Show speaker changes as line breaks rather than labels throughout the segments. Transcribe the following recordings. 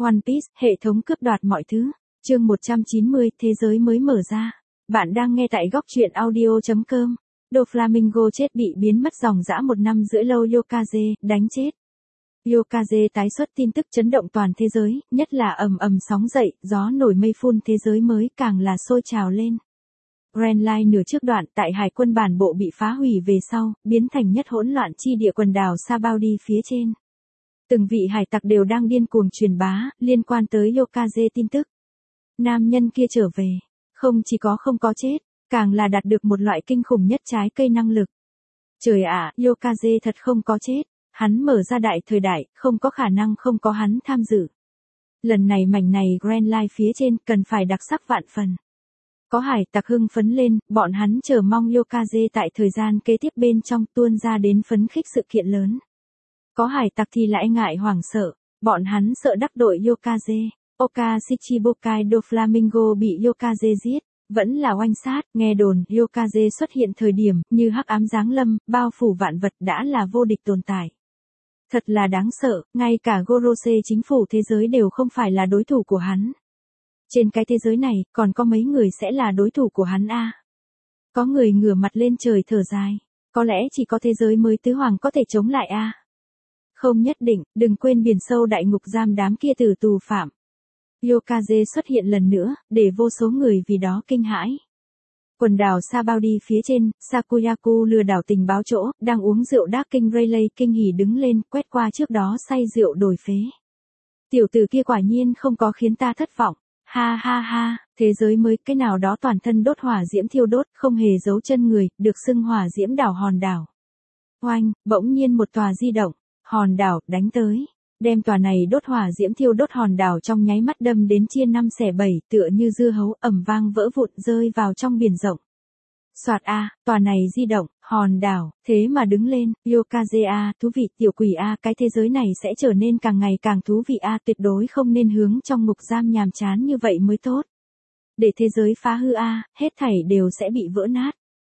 One Piece, hệ thống cướp đoạt mọi thứ. Chương 190, thế giới mới mở ra. Bạn đang nghe tại góc truyện audio.com. Doflamingo chết bị biến mất dòng dã 1 năm rưỡi lâu. Yokaze, đánh chết. Yokaze tái xuất tin tức chấn động toàn thế giới, nhất là ầm ầm sóng dậy, gió nổi mây phun thế giới mới càng là sôi trào lên. Grand Line nửa trước đoạn tại hải quân bản bộ bị phá hủy về sau, biến thành nhất hỗn loạn chi địa quần đảo Sabaody phía trên. Từng vị hải tặc đều đang điên cuồng truyền bá, liên quan tới Yokaze tin tức. Nam nhân kia trở về, không chỉ có không có chết, càng là đạt được một loại kinh khủng nhất trái cây năng lực. Trời ạ, Yokaze thật không có chết, hắn mở ra đại thời đại, không có khả năng không có hắn tham dự. Lần này mảnh này Grand Line phía trên cần phải đặc sắc vạn phần. Có hải tặc hưng phấn lên, bọn hắn chờ mong Yokaze tại thời gian kế tiếp bên trong tuôn ra đến phấn khích sự kiện lớn. Có hải tặc thì lại ngại hoảng sợ, bọn hắn sợ đắc tội Yokaze. Oka Shichibukai Doflamingo bị Yokaze giết, vẫn là oanh sát, nghe đồn Yokaze xuất hiện thời điểm như hắc ám giáng lâm, bao phủ vạn vật đã là vô địch tồn tại. Thật là đáng sợ, ngay cả Gorose chính phủ thế giới đều không phải là đối thủ của hắn. Trên cái thế giới này, còn có mấy người sẽ là đối thủ của hắn a? Có người ngửa mặt lên trời thở dài, có lẽ chỉ có thế giới mới tứ hoàng có thể chống lại a. Không nhất định, đừng quên biển sâu đại ngục giam đám kia tử tù phạm. Yokaze xuất hiện lần nữa, để vô số người vì đó kinh hãi. Quần đảo Sabaody phía trên, Sakuyaku lừa đảo tình báo chỗ, đang uống rượu Dark King Rayleigh kinh hỉ đứng lên, quét qua trước đó say rượu đổi phế. Tiểu tử kia quả nhiên không có khiến ta thất vọng. Ha ha ha, thế giới mới, cái nào đó toàn thân đốt hỏa diễm thiêu đốt, không hề giấu chân người, được xưng hỏa diễm đảo hòn đảo. Oanh, bỗng nhiên một tòa di động, hòn đảo, đánh tới. Đem tòa này đốt hỏa diễm thiêu đốt hòn đảo trong nháy mắt đâm đến chia 5 xẻ 7, tựa như dưa hấu ầm vang vỡ vụn rơi vào trong biển rộng. Soạt a, tòa này di động, hòn đảo, thế mà đứng lên, Yokaze a, thú vị, tiểu quỷ a, cái thế giới này sẽ trở nên càng ngày càng thú vị a, tuyệt đối không nên hướng trong ngục giam nhàm chán như vậy mới tốt. Để thế giới phá hư a, hết thảy đều sẽ bị vỡ nát.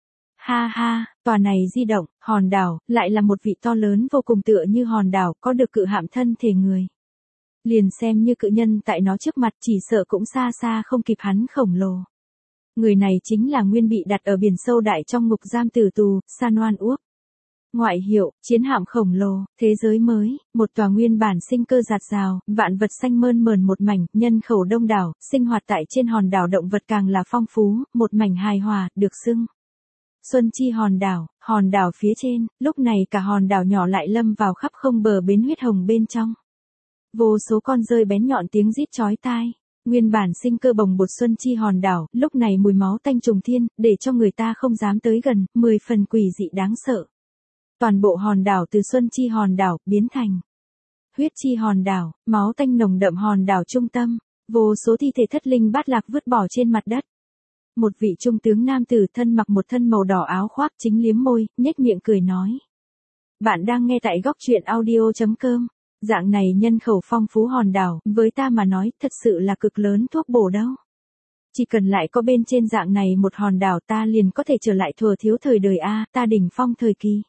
Ha ha, tòa này di động, hòn đảo, lại là một vị to lớn vô cùng tựa như hòn đảo, có được cự hạm thân thể người. Liền xem như cự nhân tại nó trước mặt chỉ sợ cũng xa xa không kịp hắn khổng lồ. Người này chính là nguyên bị đặt ở biển sâu đại trong ngục giam tử tù, Sanoan Uốc. Ngoại hiệu, chiến hạm khổng lồ, thế giới mới, một tòa nguyên bản sinh cơ rạt rào, vạn vật xanh mơn mởn một mảnh, nhân khẩu đông đảo, sinh hoạt tại trên hòn đảo động vật càng là phong phú, một mảnh hài hòa, được xưng Xuân Chi hòn đảo phía trên, lúc này cả hòn đảo nhỏ lại lâm vào khắp không bờ bến huyết hồng bên trong. Vô số con rơi bén nhọn tiếng rít chói tai. Nguyên bản sinh cơ bồng bột Xuân Chi hòn đảo, lúc này mùi máu tanh trùng thiên, để cho người ta không dám tới gần, 10 phần quỷ dị đáng sợ. Toàn bộ hòn đảo từ Xuân Chi hòn đảo, biến thành Huyết Chi hòn đảo, máu tanh nồng đậm hòn đảo trung tâm, vô số thi thể thất linh bát lạc vứt bỏ trên mặt đất. Một vị trung tướng nam tử thân mặc một thân màu đỏ áo khoác chính liếm môi, nhếch miệng cười nói. Bạn đang nghe tại góc truyện audio.com. Dạng này nhân khẩu phong phú hòn đảo, với ta mà nói, thật sự là cực lớn thuốc bổ đâu. Chỉ cần lại có bên trên dạng này một hòn đảo ta liền có thể trở lại thuở thiếu thời đời A, ta đỉnh phong thời kỳ.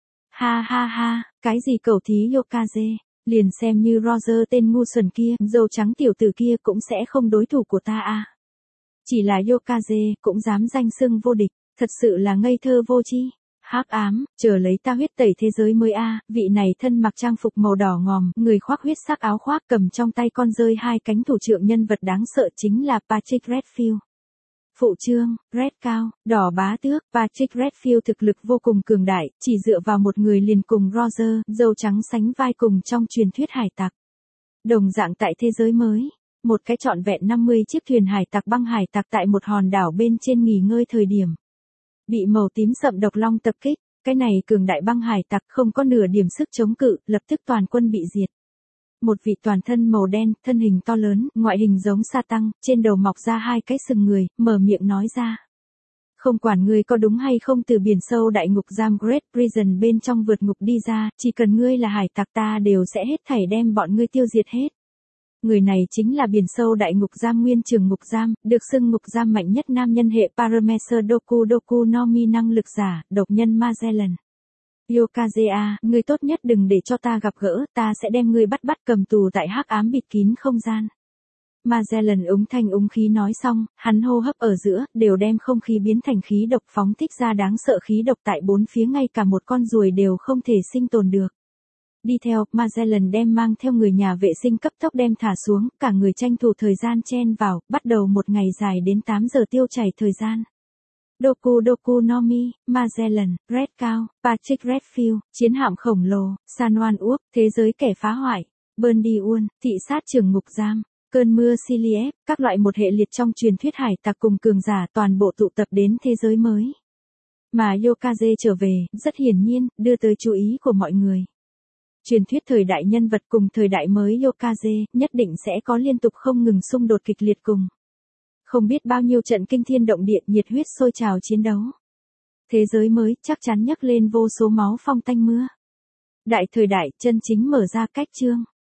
Ha ha ha, cái gì cầu thí Yokaze, liền xem như Roger tên ngu xuẩn kia, dâu trắng tiểu tử kia cũng sẽ không đối thủ của ta A. Chỉ là Yokaze, cũng dám danh xưng vô địch, thật sự là ngây thơ vô tri. Hắc ám, chờ lấy ta huyết tẩy thế giới mới a. Vị này thân mặc trang phục màu đỏ ngòm, người khoác huyết sắc áo khoác cầm trong tay con rơi hai cánh thủ trưởng nhân vật đáng sợ chính là Patrick Redfield. Phụ chương, Red cao, đỏ bá tước, Patrick Redfield thực lực vô cùng cường đại, chỉ dựa vào một người liền cùng Roger, dâu trắng sánh vai cùng trong truyền thuyết hải tặc. Đồng dạng tại thế giới mới, một cái trọn vẹn 50 chiếc thuyền hải tặc băng hải tặc tại một hòn đảo bên trên nghỉ ngơi thời điểm. Bị màu tím sậm độc long tập kích, cái này cường đại băng hải tặc không có nửa điểm sức chống cự, lập tức toàn quân bị diệt. Một vị toàn thân màu đen, thân hình to lớn, ngoại hình giống sa tăng, trên đầu mọc ra hai cái sừng người, mở miệng nói ra. Không quản ngươi có đúng hay không từ biển sâu đại ngục giam Great Prison bên trong vượt ngục đi ra, chỉ cần ngươi là hải tặc ta đều sẽ hết thảy đem bọn ngươi tiêu diệt hết. Người này chính là biển sâu đại ngục giam nguyên trường ngục giam, được xưng ngục giam mạnh nhất nam nhân hệ Parameser Doku Doku no Mi năng lực giả, độc nhân Magellan. Yokaze à, ngươi tốt nhất đừng để cho ta gặp gỡ, ta sẽ đem ngươi bắt cầm tù tại hắc ám bịt kín không gian. Magellan úng thanh úng khí nói xong, hắn hô hấp ở giữa, đều đem không khí biến thành khí độc phóng thích ra đáng sợ khí độc tại bốn phía, ngay cả một con ruồi đều không thể sinh tồn được. Đi theo, Magellan đem mang theo người nhà vệ sinh cấp tốc đem thả xuống, cả người tranh thủ thời gian chen vào, bắt đầu một ngày dài đến 8 giờ tiêu chảy thời gian. Doku no Mi, Magellan, Red Cow, Patrick Redfield, chiến hạm khổng lồ, San Juan Uốc, thế giới kẻ phá hoại, Bundy-Wun, thị sát trưởng ngục giam, cơn mưa Siliep, các loại một hệ liệt trong truyền thuyết hải tặc cùng cường giả toàn bộ tụ tập đến thế giới mới. Mà Yokaze trở về, rất hiển nhiên, đưa tới chú ý của mọi người. Truyền thuyết thời đại nhân vật cùng thời đại mới Yokaze, nhất định sẽ có liên tục không ngừng xung đột kịch liệt cùng. Không biết bao nhiêu trận kinh thiên động địa nhiệt huyết sôi trào chiến đấu. Thế giới mới chắc chắn nhấc lên vô số máu phong tanh mưa. Đại thời đại chân chính mở ra cách chương.